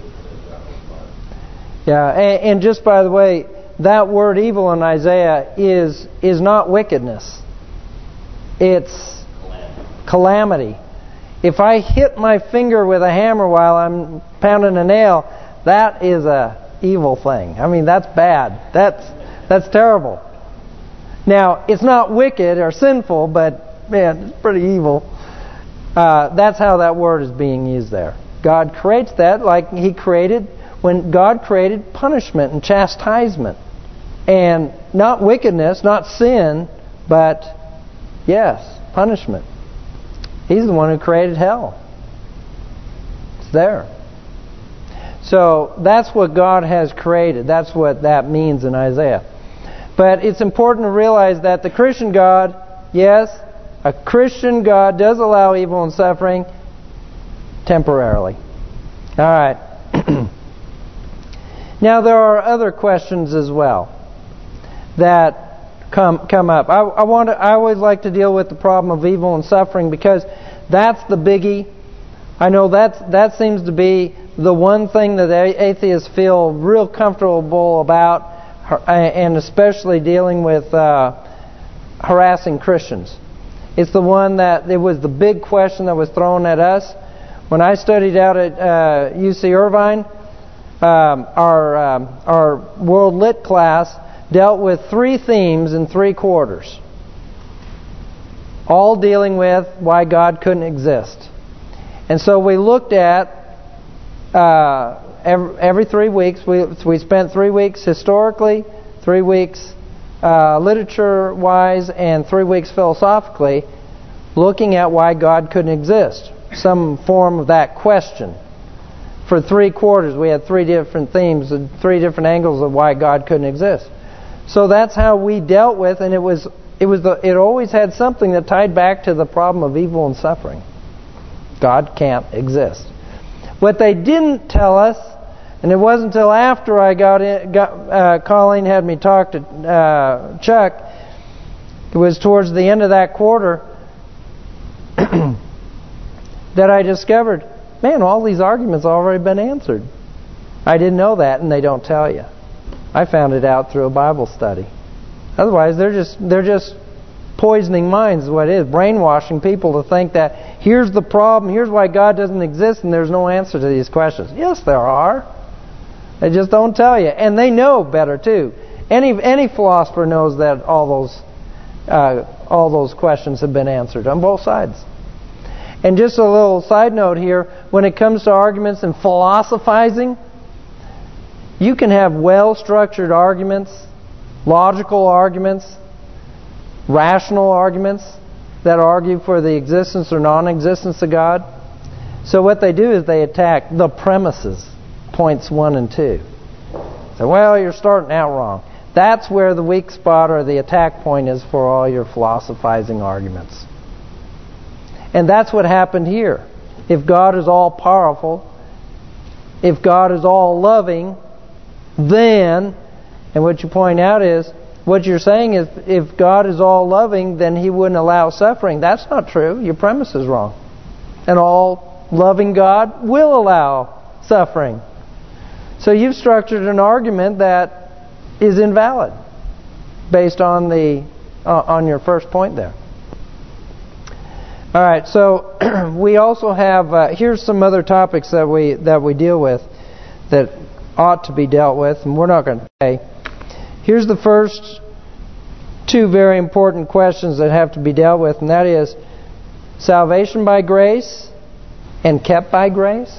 Yeah, and just by the way, that word evil in Isaiah is not wickedness. It's calamity. If I hit my finger with a hammer while I'm pounding a nail, that is a evil thing. I mean, that's bad. That's terrible. Now, it's not wicked or sinful, but man, it's pretty evil. That's how that word is being used there. God creates that like He created, when God created punishment and chastisement. And not wickedness, not sin, but, yes, punishment. He's the one who created hell. It's there. So, that's what God has created. That's what that means in Isaiah. But it's important to realize that the Christian God, yes, a Christian God does allow evil and suffering temporarily. All right. Now there are other questions as well that come up. I always like to deal with the problem of evil and suffering because that's the biggie. I know that seems to be the one thing that atheists feel real comfortable about, and especially dealing with harassing Christians. It's the one that it was the big question that was thrown at us. When I studied out at UC Irvine, our World Lit class dealt with 3 themes in 3 quarters. All dealing with why God couldn't exist. And so we looked at every 3 weeks. We spent 3 weeks historically, 3 weeks literature-wise, and 3 weeks philosophically, looking at why God couldn't exist. some form of that question. For 3 quarters, we had 3 different themes and 3 different angles of why God couldn't exist. So that's how we dealt with, and it always had something that tied back to the problem of evil and suffering. God can't exist. What they didn't tell us, and it wasn't until after I Colleen had me talk to Chuck, it was towards the end of that quarter that I discovered, man, all these arguments have already been answered. I didn't know that, and they don't tell you. I found it out through a Bible study. Otherwise, they're just poisoning minds is what it is. Brainwashing people to think that here's the problem, here's why God doesn't exist, and there's no answer to these questions. Yes, there are. They just don't tell you. And they know better, too. Any philosopher knows that all those questions have been answered on both sides. And just a little side note here, when it comes to arguments and philosophizing, you can have well-structured arguments, logical arguments, rational arguments that argue for the existence or non-existence of God. So what they do is they attack the premises, points 1 and 2. So, well, you're starting out wrong. That's where the weak spot or the attack point is for all your philosophizing arguments. And that's what happened here. If God is all-powerful, if God is all-loving, then, and what you point out is, what you're saying is, if God is all-loving, then He wouldn't allow suffering. That's not true. Your premise is wrong. An all-loving God will allow suffering. So you've structured an argument that is invalid based on on your first point there. All right, so we also have here's some other topics that we deal with that ought to be dealt with, and we're not going to say. Here's the first 2 very important questions that have to be dealt with, and that is salvation by grace and kept by grace.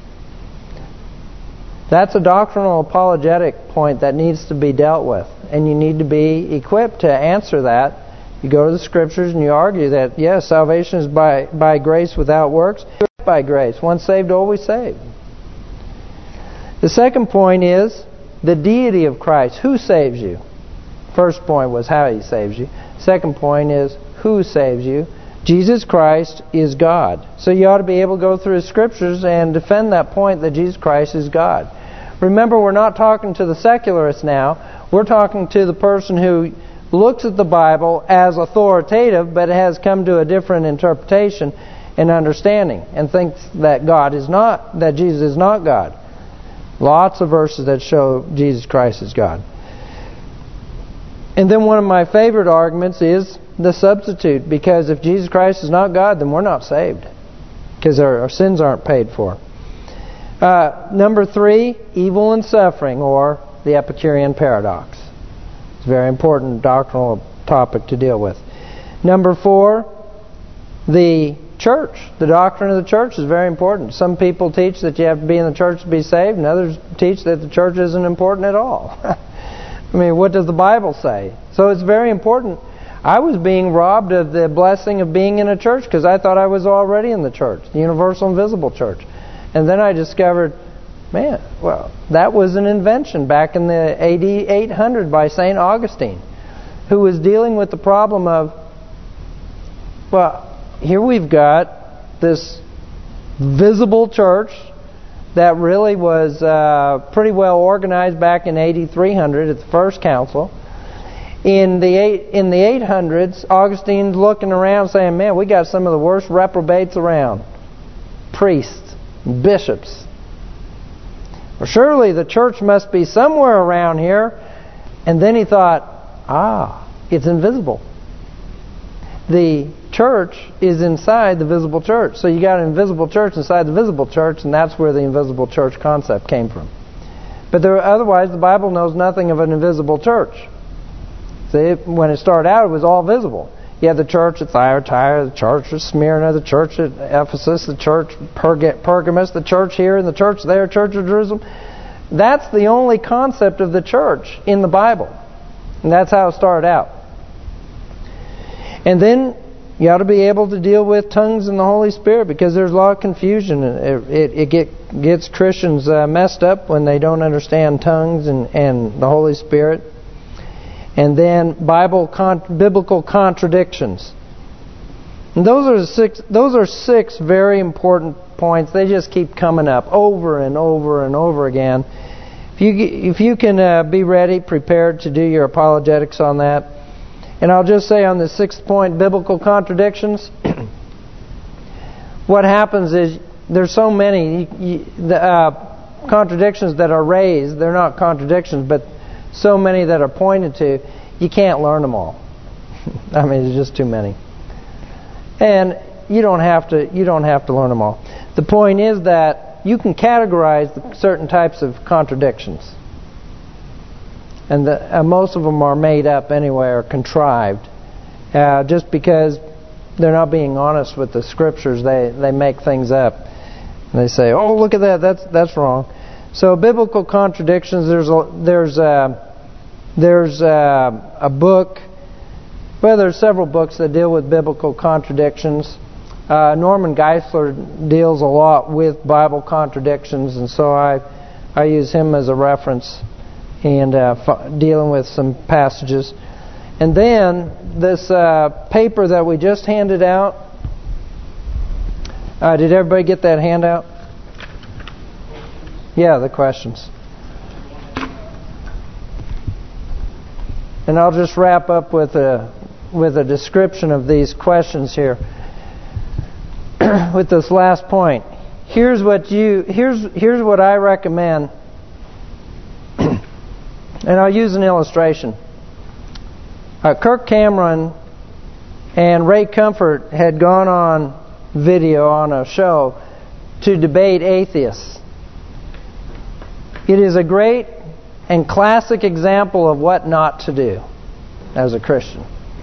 That's a doctrinal apologetic point that needs to be dealt with, and you need to be equipped to answer that. You go to the Scriptures and you argue that, yes, salvation is by grace without works. By grace. Once saved, always saved. The second point is the deity of Christ. Who saves you? First point was how He saves you. Second point is who saves you. Jesus Christ is God. So you ought to be able to go through the Scriptures and defend that point that Jesus Christ is God. Remember, we're not talking to the secularist now. We're talking to the person who looks at the Bible as authoritative, but has come to a different interpretation and understanding, and thinks that Jesus is not God. Lots of verses that show Jesus Christ is God. And then one of my favorite arguments is the substitute, because if Jesus Christ is not God, then we're not saved, because our sins aren't paid for. Number 3, evil and suffering, or the Epicurean paradox. It's a very important doctrinal topic to deal with. Number 4, the church. The doctrine of the church is very important. Some people teach that you have to be in the church to be saved, and others teach that the church isn't important at all. I mean, what does the Bible say? So it's very important. I was being robbed of the blessing of being in a church because I thought I was already in the church, the universal and visible church. And then I discovered, man, well, that was an invention back in the AD 800 by St. Augustine, who was dealing with the problem of, well, here we've got this visible church that really was pretty well organized back in AD 300 at the First Council. In the 800s, Augustine's looking around saying, man, we got some of the worst reprobates around. Priests, bishops. Well, surely the church must be somewhere around here. And then he thought, it's invisible. The church is inside the visible church. So you got an invisible church inside the visible church, and that's where the invisible church concept came from. But otherwise, the Bible knows nothing of an invisible church. See, when it started out, it was all visible. You had the church at Thyatira, the church at Smyrna, the church at Ephesus, the church Pergamos, the church here, and the church there, church of Jerusalem. That's the only concept of the church in the Bible. And that's how it started out. And then You ought to be able to deal with tongues and the Holy Spirit, because there's a lot of confusion. It gets Christians messed up when they don't understand tongues and the Holy Spirit. And then biblical contradictions. And those are six very important points. They just keep coming up over and over and over again. If you can be ready, prepared to do your apologetics on that. And I'll just say on the sixth point, biblical contradictions, what happens is there's so many contradictions that are raised. They're not contradictions, but so many that are pointed to, you can't learn them all. I mean, there's just too many. And you don't have to learn them all. The point is that you can categorize certain types of contradictions. And most of them are made up anyway, or contrived. Just because they're not being honest with the Scriptures, they make things up. And they say, "Oh, look at that. That's wrong." So biblical contradictions. There's a book. Well, there's several books that deal with biblical contradictions. Norman Geisler deals a lot with Bible contradictions, and so I use him as a reference and dealing with some passages. And then this paper that we just handed out. Did everybody get that handout? Yeah, the questions. And I'll just wrap up with a description of these questions here. With this last point, here's what I recommend, and I'll use an illustration. Kirk Cameron and Ray Comfort had gone on video on a show to debate atheists. It is a great and classic example of what not to do as a Christian.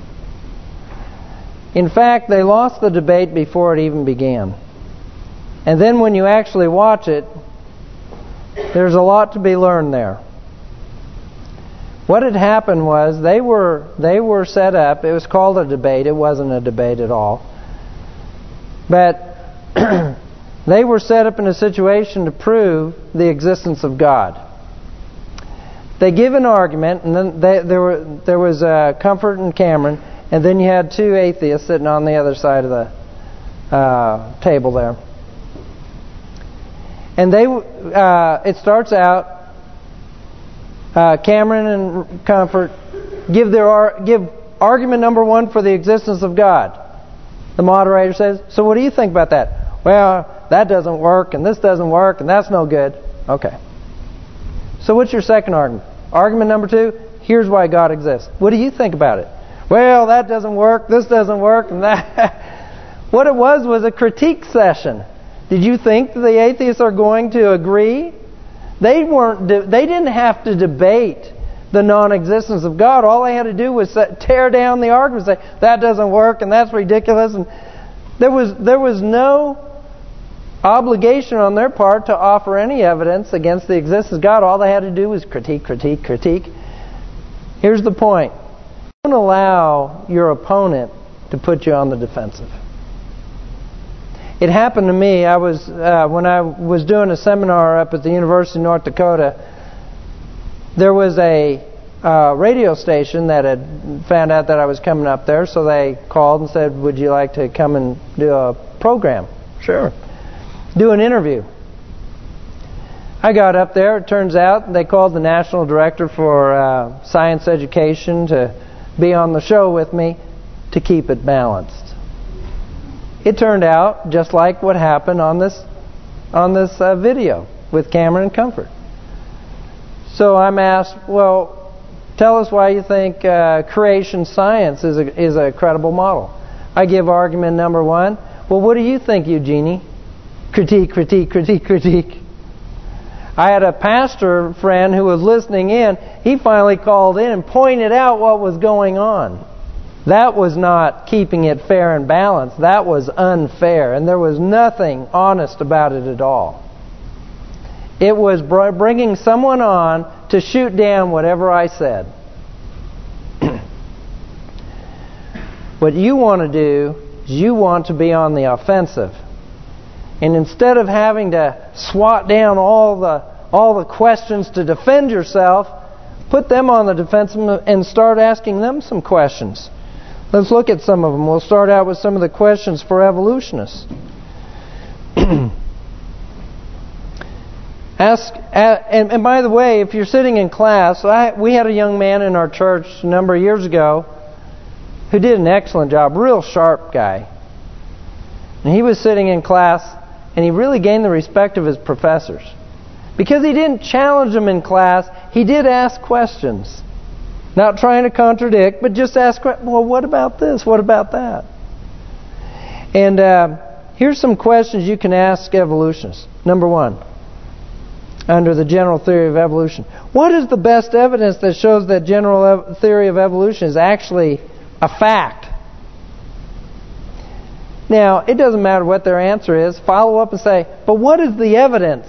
In fact, they lost the debate before it even began. And then when you actually watch it, there's a lot to be learned there. What had happened was they were set up. It was called a debate. It wasn't a debate at all. But they were set up in a situation to prove the existence of God. They give an argument, and then there was Comfort and Cameron. And then you had two atheists sitting on the other side of the table there. And it starts out, Cameron and Comfort give argument number one for the existence of God. The moderator says, "So what do you think about that?" "Well, that doesn't work, and this doesn't work, and that's no good." Okay. "So what's your second argument?" "Argument number two, here's why God exists." "What do you think about it?" "Well, that doesn't work, this doesn't work, and that." What it was a critique session. Did you think that the atheists are going to agree? They didn't have to debate the non-existence of God. All they had to do was tear down the argument, say that doesn't work and that's ridiculous. And there was no obligation on their part to offer any evidence against the existence of God. All they had to do was critique. Here's the point. Don't allow your opponent to put you on the defensive. It happened to me. When I was doing a seminar up at the University of North Dakota, there was a radio station that had found out that I was coming up there, so they called and said, "Would you like to come and do a program?" "Sure." Do an interview. I got up there. It turns out they called the National Director for Science Education to be on the show with me to keep it balanced. It turned out just like what happened on this video with Cameron and Comfort. So I'm asked, "Well, tell us why you think creation science is a credible model." I give argument number one. "Well, what do you think, Eugenie?" Critique. I had a pastor friend who was listening in. He finally called in and pointed out what was going on. That was not keeping it fair and balanced. That was unfair. And there was nothing honest about it at all. It was bringing someone on to shoot down whatever I said. What you want to do is you want to be on the offensive. And instead of having to swat down all the questions to defend yourself, put them on the defensive and start asking them some questions. Let's look at some of them. We'll start out with some of the questions for evolutionists. And by the way, if you're sitting in class, we had a young man in our church a number of years ago who did an excellent job, real sharp guy. And he was sitting in class, and he really gained the respect of his professors. Because he didn't challenge them in class, he did ask questions. Not trying to contradict, but just ask, well, what about this? What about that? And here's some questions you can ask evolutionists. Number one, under the general theory of evolution. What is the best evidence that shows that general theory of evolution is actually a fact? Now, it doesn't matter what their answer is. Follow up and say, but what is the evidence?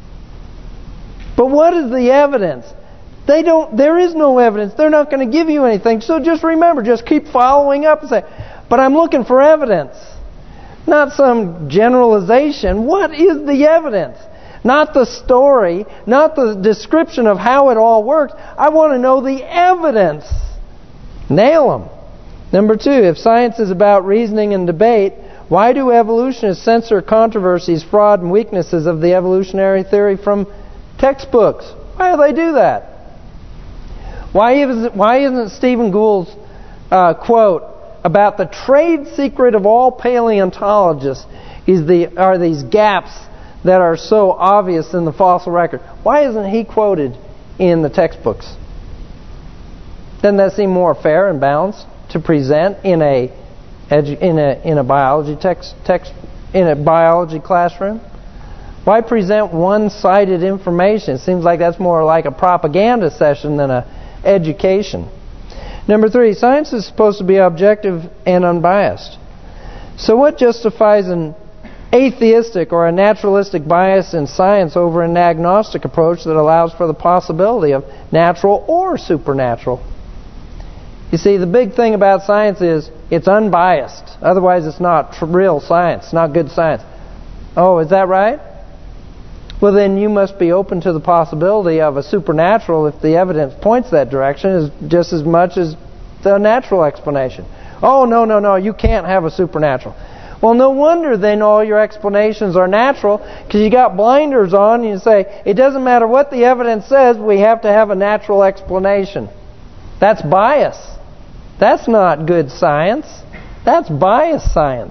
But what is the evidence? There is no evidence. They're not going to give you anything. So just remember, just keep following up and say, but I'm looking for evidence. Not some generalization. What is the evidence? Not the story, not the description of how it all works. I want to know the evidence. Nail them. Number two, if science is about reasoning and debate, why do evolutionists censor controversies, fraud, and weaknesses of the evolutionary theory from textbooks? Why do they do that? Why isn't Stephen Gould's quote about the trade secret of all paleontologists are these gaps that are so obvious in the fossil record? Why isn't he quoted in the textbooks? Doesn't that seem more fair and balanced to present in a biology in a biology classroom? Why present one-sided information? It seems like that's more like a propaganda session than a education. Number three, science is supposed to be objective and unbiased. So what justifies an atheistic or a naturalistic bias in science over an agnostic approach that allows for the possibility of natural or supernatural? You see, the big thing about science is it's unbiased. Otherwise, it's not real science. It's not good science. Oh, is that right? Well, then you must be open to the possibility of a supernatural if the evidence points that direction is just as much as the natural explanation. Oh, no, you can't have a supernatural. Well, no wonder then all your explanations are natural, because you got blinders on and you say, it doesn't matter what the evidence says, we have to have a natural explanation. That's bias. That's not good science. That's biased science.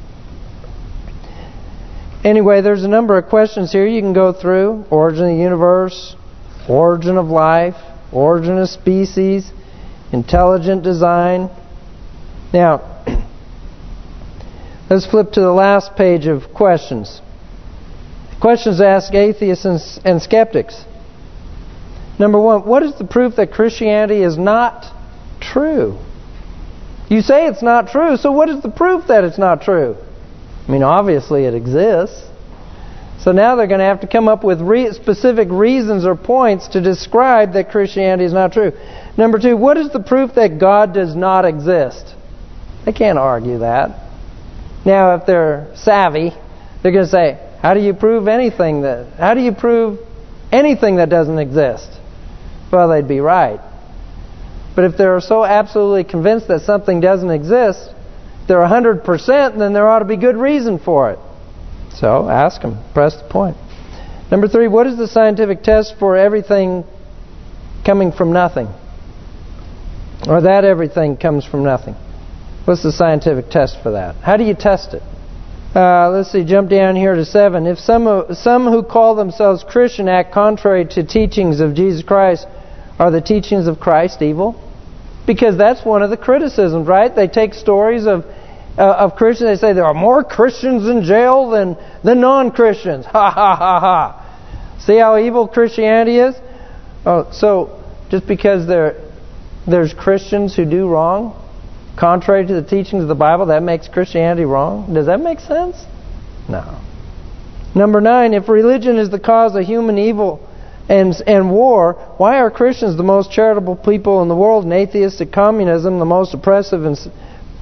Anyway, there's a number of questions here you can go through. Origin of the universe, origin of life, origin of species, intelligent design. Now, let's flip to the last page of questions. Questions ask atheists and skeptics. Number one, what is the proof that Christianity is not true? You say it's not true, so what is the proof that it's not true? I mean, obviously it exists. So now they're going to have to come up with specific reasons or points to describe that Christianity is not true. Number two, what is the proof that God does not exist? They can't argue that. Now, if they're savvy, they're going to say, how do you prove anything that doesn't exist? Well, they'd be right. But if they're so absolutely convinced that something doesn't exist, they're 100%, then there ought to be good reason for it. So, ask them. Press the point. Number three, what is the scientific test for everything coming from nothing? Or that everything comes from nothing? What's the scientific test for that? How do you test it? Let's see, jump down here to 7. If some who call themselves Christian act contrary to teachings of Jesus Christ, are the teachings of Christ evil? Because that's one of the criticisms, right? They take stories of Christians. They say there are more Christians in jail than non-Christians. Ha ha ha ha. See how evil Christianity is? Oh, so just because there's Christians who do wrong, contrary to the teachings of the Bible, that makes Christianity wrong? Does that make sense? No. Number 9, if religion is the cause of human evil and war, why are Christians the most charitable people in the world and atheistic communism the most oppressive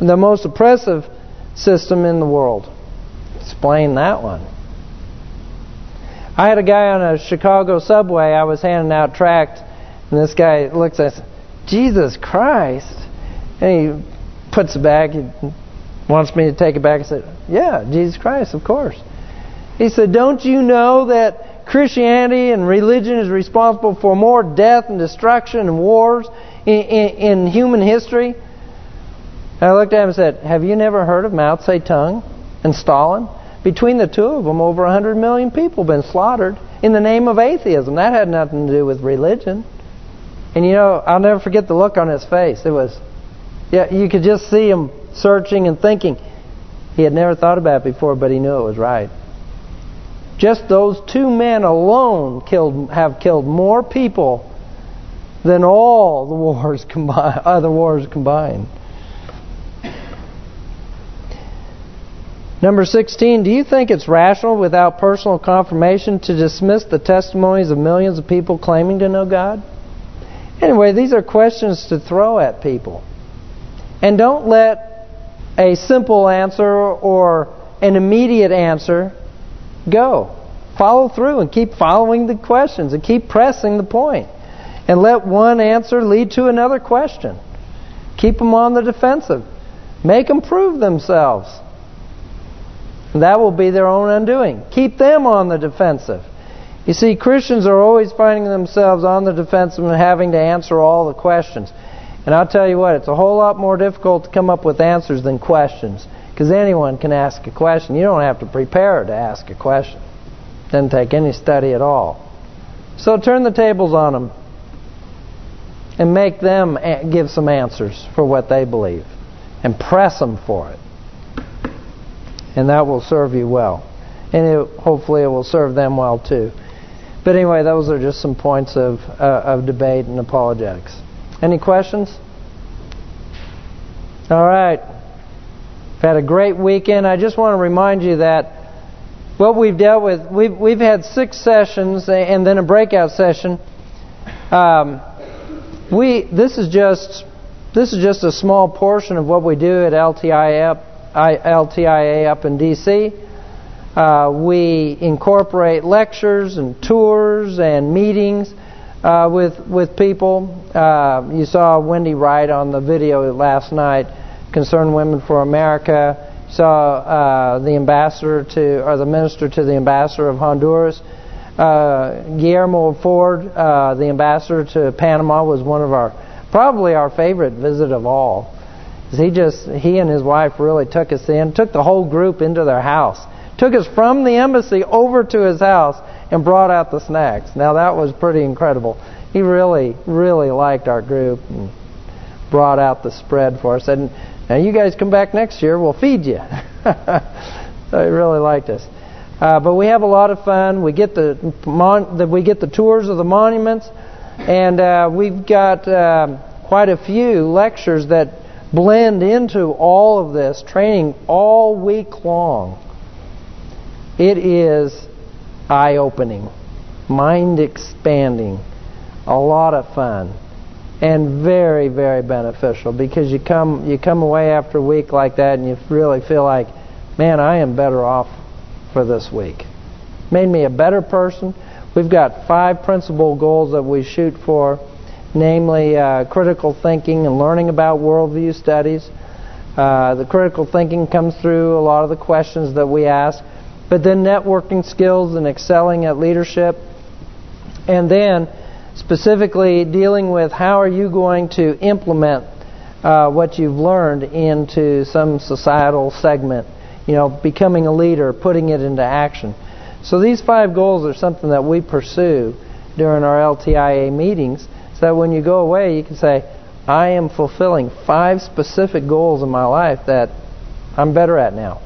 the most oppressive system in the world. Explain that one. I had a guy on a Chicago subway. I was handing out tracts, and this guy looks at us, Jesus Christ. And he puts it back. He wants me to take it back. I said, yeah, Jesus Christ, of course. He said, don't you know that Christianity and religion is responsible for more death and destruction and wars in human history? And I looked at him and said, have you never heard of Mao Zedong and Stalin? Between the two of them, over 100 million people have been slaughtered in the name of atheism. That had nothing to do with religion. And you know, I'll never forget the look on his face. It was, yeah, you could just see him searching and thinking. He had never thought about it before, but he knew it was right. Just those two men alone have killed more people than all the wars combined, other wars combined. Number 16, do you think it's rational without personal confirmation to dismiss the testimonies of millions of people claiming to know God? Anyway, these are questions to throw at people. And don't let a simple answer or an immediate answer go. Follow through and keep following the questions and keep pressing the point. And let one answer lead to another question. Keep them on the defensive. Make them prove themselves. That will be their own undoing. Keep them on the defensive. You see, Christians are always finding themselves on the defensive and having to answer all the questions. And I'll tell you what, it's a whole lot more difficult to come up with answers than questions. Because anyone can ask a question. You don't have to prepare to ask a question. It doesn't take any study at all. So turn the tables on them. And make them give some answers for what they believe. And press them for it. And that will serve you well. And hopefully it will serve them well too. But anyway, those are just some points of debate and apologetics. Any questions? All right. We've had a great weekend. I just want to remind you that what we've dealt with, we've had 6 sessions and then a breakout session. This is just a small portion of what we do at LTIA up in D.C. We incorporate lectures and tours and meetings with people. You saw Wendy Wright on the video last night, Concerned Women for America. You saw the minister to the ambassador of Honduras. Guillermo Ford, the ambassador to Panama, was one of probably our favorite visit of all. He and his wife really took us in, took the whole group into their house. Took us from the embassy over to his house and brought out the snacks. Now that was pretty incredible. He really, really liked our group and brought out the spread for us. And now you guys come back next year, we'll feed you. So he really liked us. But we have a lot of fun. We get the tours of the monuments, and we've got quite a few lectures that blend into all of this training all week long. It is eye-opening, mind-expanding, a lot of fun, and very, very beneficial because you come away after a week like that and you really feel like, man, I am better off for this week. Made me a better person. We've got 5 principal goals that we shoot for, namely critical thinking and learning about worldview studies. The critical thinking comes through a lot of the questions that we ask, but then networking skills and excelling at leadership, and then specifically dealing with how are you going to implement what you've learned into some societal segment, becoming a leader, putting it into action. So these 5 goals are something that we pursue during our LTIA meetings, so that when you go away you can say, I am fulfilling 5 specific goals in my life that I'm better at now.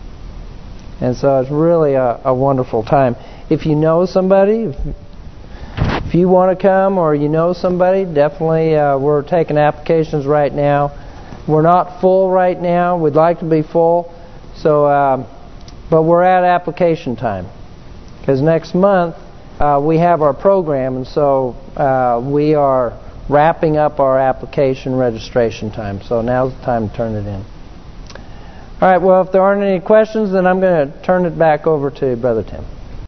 And so it's really a wonderful time. If you know somebody, if you want to come or you know somebody, definitely we're taking applications right now. We're not full right now. We'd like to be full. So, but we're at application time. Because next month we have our program, and so we are wrapping up our application registration time. So now's the time to turn it in. All right, well, if there aren't any questions, then I'm going to turn it back over to Brother Tim.